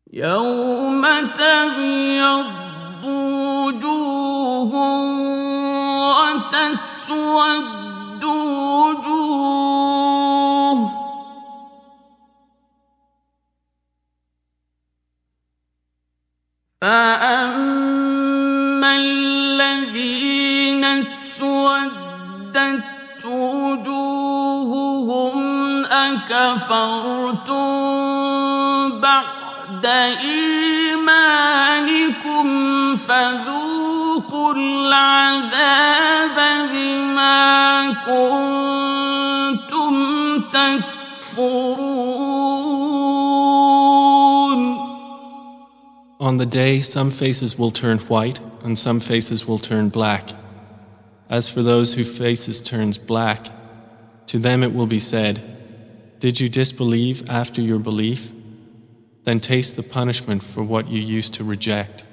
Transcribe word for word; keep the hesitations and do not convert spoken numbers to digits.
يوم تبيض وجوه وتسود وجوه فأما الذين اسودت وجوههم أكفرتم بعد إيمانكم فذوقوا العذاب بما كنتم تكفرون. On the day, some faces will turn white and some faces will turn black. As for those whose faces turns black, to them it will be said, "Did you disbelieve after your belief? Then taste the punishment for what you used to reject."